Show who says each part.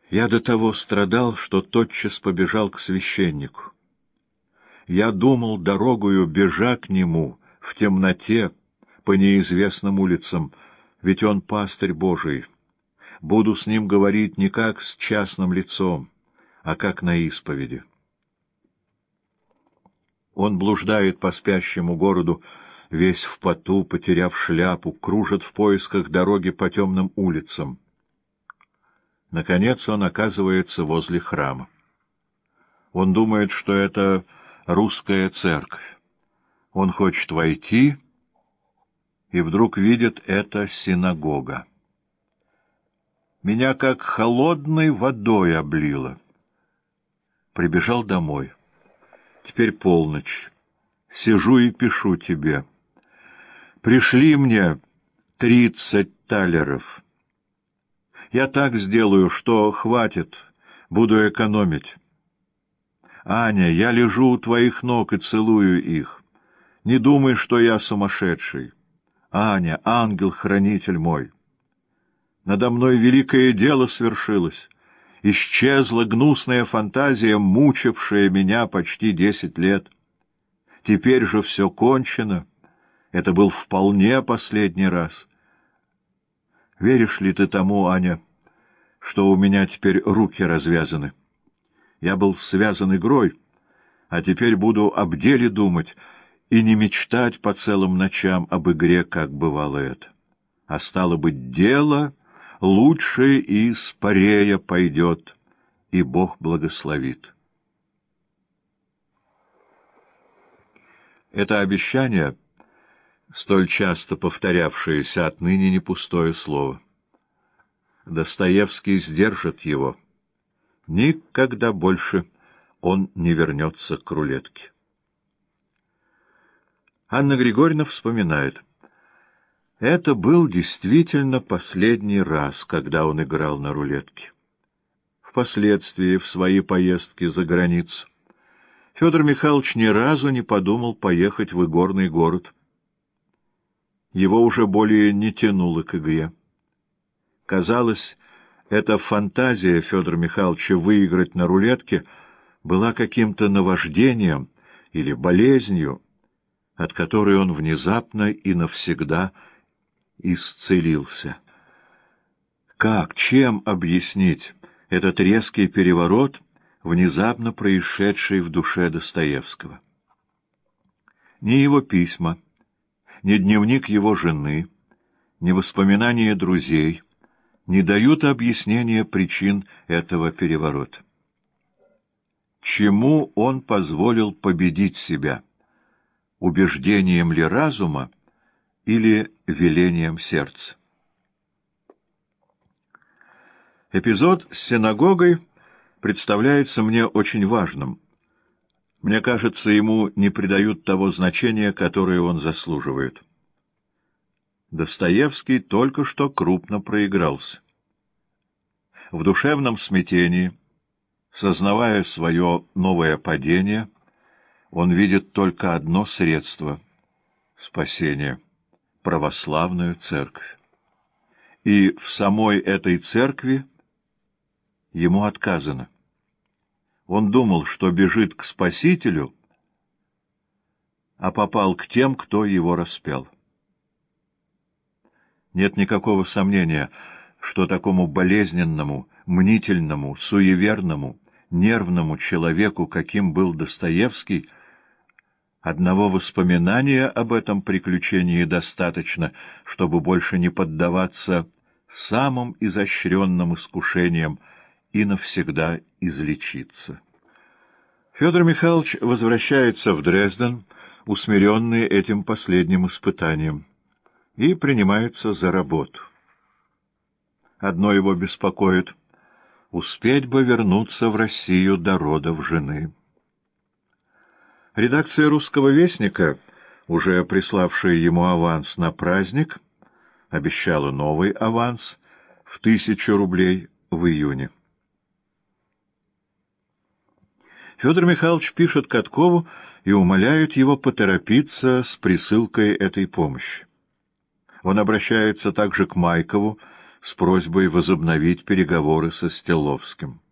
Speaker 1: Я до того страдал, что тотчас побежал к священнику. Я думал дорогою, бежа к нему, в темноте, по неизвестным улицам, ведь он пастырь Божий. Буду с ним говорить не как с частным лицом, а как на исповеди. Он блуждает по спящему городу, весь в поту, потеряв шляпу, кружит в поисках дороги по темным улицам. Наконец он оказывается возле храма. Он думает, что это русская церковь. Он хочет войти, и вдруг видит — это синагога. Меня как холодной водой облило. Прибежал домой. Теперь полночь. Сижу и пишу тебе. Пришли мне 30 талеров. Я так сделаю, что хватит, буду экономить. Аня, я лежу у твоих ног и целую их. Не думай, что я сумасшедший. Аня, ангел-хранитель мой. Надо мной великое дело свершилось. Исчезла гнусная фантазия, мучившая меня почти 10 лет. Теперь же все кончено. Это был вполне последний раз. Веришь ли ты тому, Аня, что у меня теперь руки развязаны? Я был связан игрой, а теперь буду об деле думать и не мечтать по целым ночам об игре, как бывало это. А стало быть, дело лучше и спорея пойдет, и Бог благословит. Это обещание, столь часто повторявшееся, отныне не пустое слово. Достоевский сдержит его. Никогда больше он не вернется к рулетке. Анна Григорьевна вспоминает. Это был действительно последний раз, когда он играл на рулетке. Впоследствии, в свои поездки за границу, Федор Михайлович ни разу не подумал поехать в игорный город. Его уже более не тянуло к игре. Казалось, эта фантазия Федора Михайловича выиграть на рулетке была каким-то наваждением или болезнью, от которой он внезапно и навсегда исцелился. Как, чем объяснить этот резкий переворот, внезапно происшедший в душе Достоевского? Ни его письма, ни дневник его жены, ни воспоминания друзей не дают объяснения причин этого переворота. Чему он позволил победить себя? Убеждением ли разума или велением сердца? Эпизод с синагогой представляется мне очень важным. Мне кажется, ему не придают того значения, которое он заслуживает. Достоевский только что крупно проигрался. В душевном смятении, сознавая свое новое падение, он видит только одно средство спасения — православную церковь. И в самой этой церкви ему отказано. Он думал, что бежит к Спасителю, а попал к тем, кто его распял. Нет никакого сомнения, что такому болезненному, мнительному, суеверному, нервному человеку, каким был Достоевский, одного воспоминания об этом приключении достаточно, чтобы больше не поддаваться самым изощренным искушениям и навсегда излечиться. Федор Михайлович возвращается в Дрезден, усмиренный этим последним испытанием, и принимается за работу. Одно его беспокоит — успеть бы вернуться в Россию до родов жены. Редакция «Русского вестника», уже приславшая ему аванс на праздник, обещала новый аванс в 1000 рублей в июне. Федор Михайлович пишет Каткову и умоляет его поторопиться с присылкой этой помощи. Он обращается также к Майкову с просьбой возобновить переговоры со Стелловским.